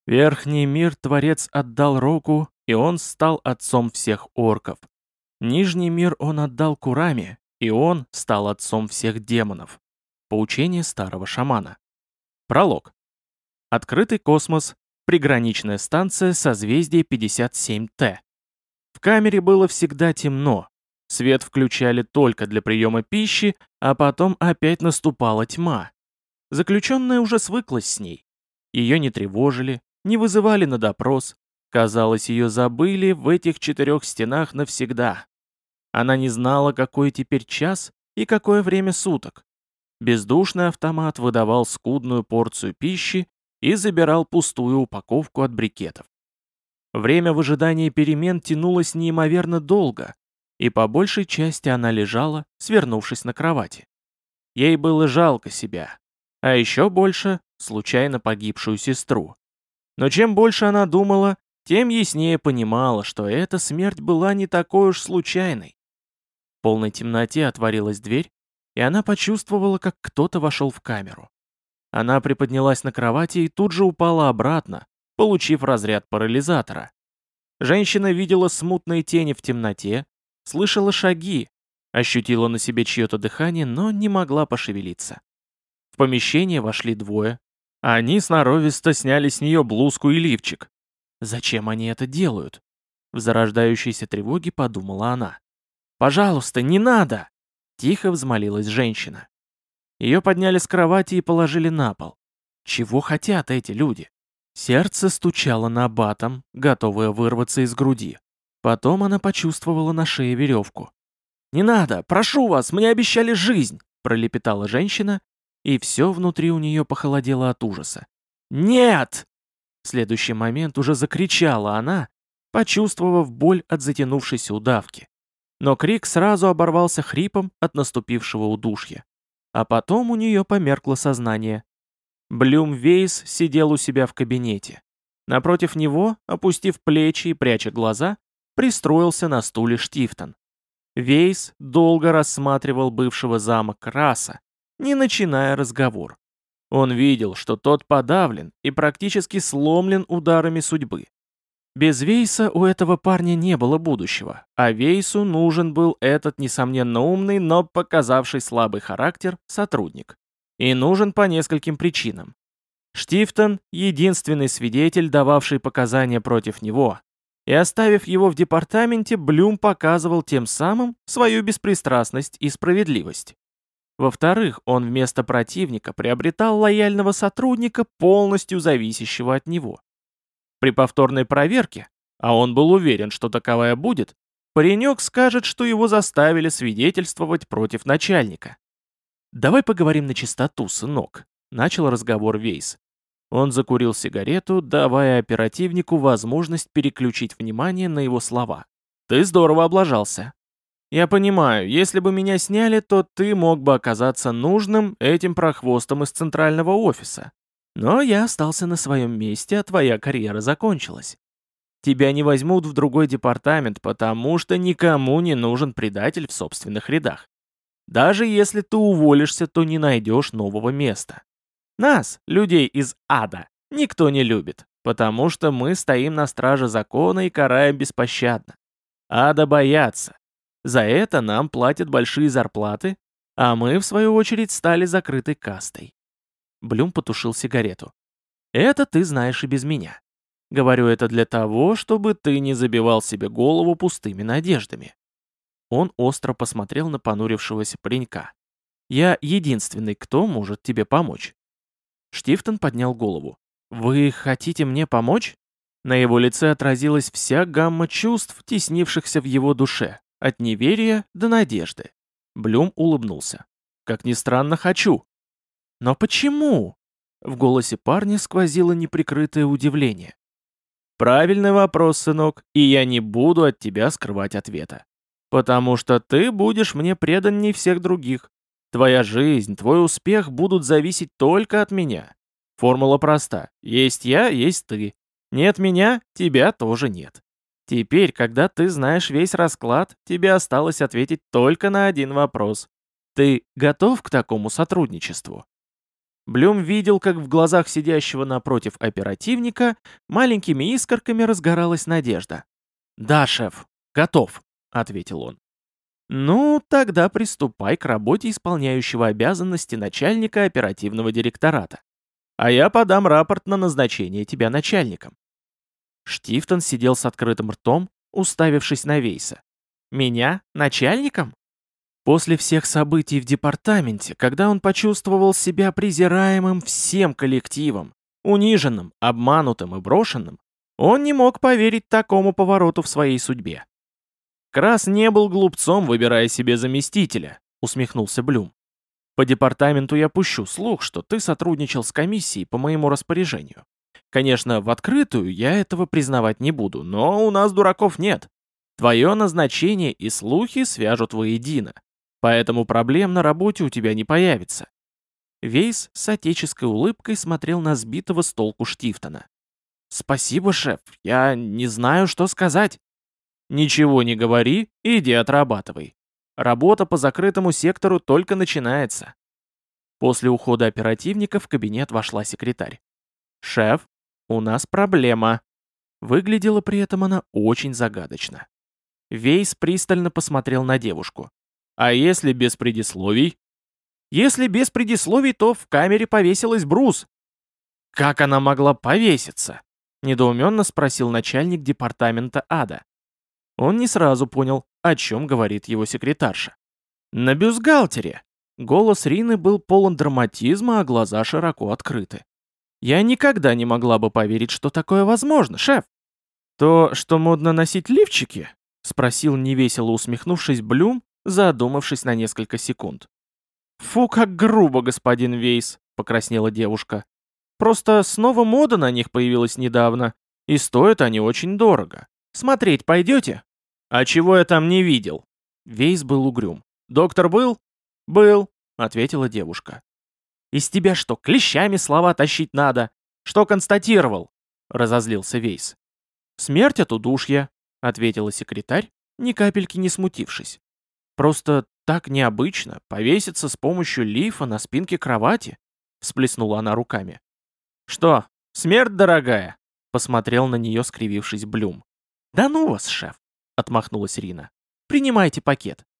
Верхний мир Творец отдал Року, и он стал отцом всех орков. Нижний мир он отдал Кураме, и он стал отцом всех демонов. Поучение старого шамана. Пролог. Открытый космос. Приграничная станция созвездия 57Т. В камере было всегда темно. Свет включали только для приема пищи, а потом опять наступала тьма. Заключенная уже свыклась с ней. Ее не тревожили, не вызывали на допрос. Казалось, ее забыли в этих 4 стенах навсегда. Она не знала, какой теперь час и какое время суток. Бездушный автомат выдавал скудную порцию пищи и забирал пустую упаковку от брикетов. Время в ожидании перемен тянулось неимоверно долго, и по большей части она лежала, свернувшись на кровати. Ей было жалко себя, а еще больше случайно погибшую сестру. Но чем больше она думала, тем яснее понимала, что эта смерть была не такой уж случайной. В полной темноте отворилась дверь, и она почувствовала, как кто-то вошел в камеру. Она приподнялась на кровати и тут же упала обратно, получив разряд парализатора. Женщина видела смутные тени в темноте, слышала шаги, ощутила на себе чье-то дыхание, но не могла пошевелиться. В помещение вошли двое, а они сноровисто сняли с нее блузку и лифчик. Зачем они это делают? В зарождающейся тревоге подумала она. «Пожалуйста, не надо!» Тихо взмолилась женщина. Ее подняли с кровати и положили на пол. Чего хотят эти люди? Сердце стучало набатом, готовое вырваться из груди. Потом она почувствовала на шее веревку. «Не надо! Прошу вас! Мне обещали жизнь!» пролепетала женщина, и все внутри у нее похолодело от ужаса. «Нет!» В следующий момент уже закричала она, почувствовав боль от затянувшейся удавки. Но крик сразу оборвался хрипом от наступившего удушья. А потом у нее померкло сознание. Блюм Вейс сидел у себя в кабинете. Напротив него, опустив плечи и пряча глаза, пристроился на стуле Штифтон. Вейс долго рассматривал бывшего зама Краса, не начиная разговор. Он видел, что тот подавлен и практически сломлен ударами судьбы. Без Вейса у этого парня не было будущего, а Вейсу нужен был этот, несомненно умный, но показавший слабый характер, сотрудник. И нужен по нескольким причинам. Штифтон — единственный свидетель, дававший показания против него, и оставив его в департаменте, Блюм показывал тем самым свою беспристрастность и справедливость. Во-вторых, он вместо противника приобретал лояльного сотрудника, полностью зависящего от него. При повторной проверке, а он был уверен, что таковая будет, паренек скажет, что его заставили свидетельствовать против начальника. «Давай поговорим на чистоту, сынок», — начал разговор Вейс. Он закурил сигарету, давая оперативнику возможность переключить внимание на его слова. «Ты здорово облажался. Я понимаю, если бы меня сняли, то ты мог бы оказаться нужным этим прохвостом из центрального офиса. Но я остался на своем месте, а твоя карьера закончилась. Тебя не возьмут в другой департамент, потому что никому не нужен предатель в собственных рядах. Даже если ты уволишься, то не найдешь нового места. Нас, людей из ада, никто не любит, потому что мы стоим на страже закона и караем беспощадно. Ада боятся. За это нам платят большие зарплаты, а мы, в свою очередь, стали закрытой кастой. Блюм потушил сигарету. «Это ты знаешь и без меня. Говорю это для того, чтобы ты не забивал себе голову пустыми надеждами». Он остро посмотрел на понурившегося паренька. «Я единственный, кто может тебе помочь». Штифтон поднял голову. «Вы хотите мне помочь?» На его лице отразилась вся гамма чувств, теснившихся в его душе, от неверия до надежды. Блюм улыбнулся. «Как ни странно, хочу». «Но почему?» В голосе парня сквозило неприкрытое удивление. «Правильный вопрос, сынок, и я не буду от тебя скрывать ответа. Потому что ты будешь мне преданней всех других. Твоя жизнь, твой успех будут зависеть только от меня. Формула проста. Есть я, есть ты. Нет меня, тебя тоже нет. Теперь, когда ты знаешь весь расклад, тебе осталось ответить только на один вопрос. Ты готов к такому сотрудничеству?» Блюм видел, как в глазах сидящего напротив оперативника маленькими искорками разгоралась надежда. «Да, шеф, готов», — ответил он. «Ну, тогда приступай к работе исполняющего обязанности начальника оперативного директората. А я подам рапорт на назначение тебя начальником». Штифтон сидел с открытым ртом, уставившись на Вейса. «Меня? Начальником?» После всех событий в департаменте, когда он почувствовал себя презираемым всем коллективом, униженным, обманутым и брошенным, он не мог поверить такому повороту в своей судьбе. «Крас не был глупцом, выбирая себе заместителя», — усмехнулся Блюм. «По департаменту я пущу слух, что ты сотрудничал с комиссией по моему распоряжению. Конечно, в открытую я этого признавать не буду, но у нас дураков нет. Твое назначение и слухи свяжут воедино, поэтому проблем на работе у тебя не появится». Вейс с отеческой улыбкой смотрел на сбитого с толку Штифтона. «Спасибо, шеф, я не знаю, что сказать». «Ничего не говори, иди отрабатывай. Работа по закрытому сектору только начинается». После ухода оперативника в кабинет вошла секретарь. «Шеф, у нас проблема». Выглядела при этом она очень загадочно. Вейс пристально посмотрел на девушку. «А если без предисловий?» «Если без предисловий, то в камере повесилась Брус». «Как она могла повеситься?» — недоуменно спросил начальник департамента ада. Он не сразу понял, о чем говорит его секретарша. «На бюстгальтере!» Голос Рины был полон драматизма, а глаза широко открыты. «Я никогда не могла бы поверить, что такое возможно, шеф!» «То, что модно носить лифчики?» — спросил невесело усмехнувшись Блюм, задумавшись на несколько секунд. «Фу, как грубо, господин Вейс!» — покраснела девушка. «Просто снова мода на них появилась недавно, и стоят они очень дорого. Смотреть пойдете?» «А чего я там не видел?» Вейс был угрюм. «Доктор был?» «Был», — ответила девушка. «Из тебя что, клещами слова тащить надо? Что констатировал?» — разозлился Вейс. «Смерть от удушья», — ответила секретарь, ни капельки не смутившись. «Просто так необычно повеситься с помощью лифа на спинке кровати», — всплеснула она руками. «Что, смерть дорогая?» — посмотрел на нее, скривившись Блюм. «Да ну вас, шеф!» — отмахнулась Рина. «Принимайте пакет.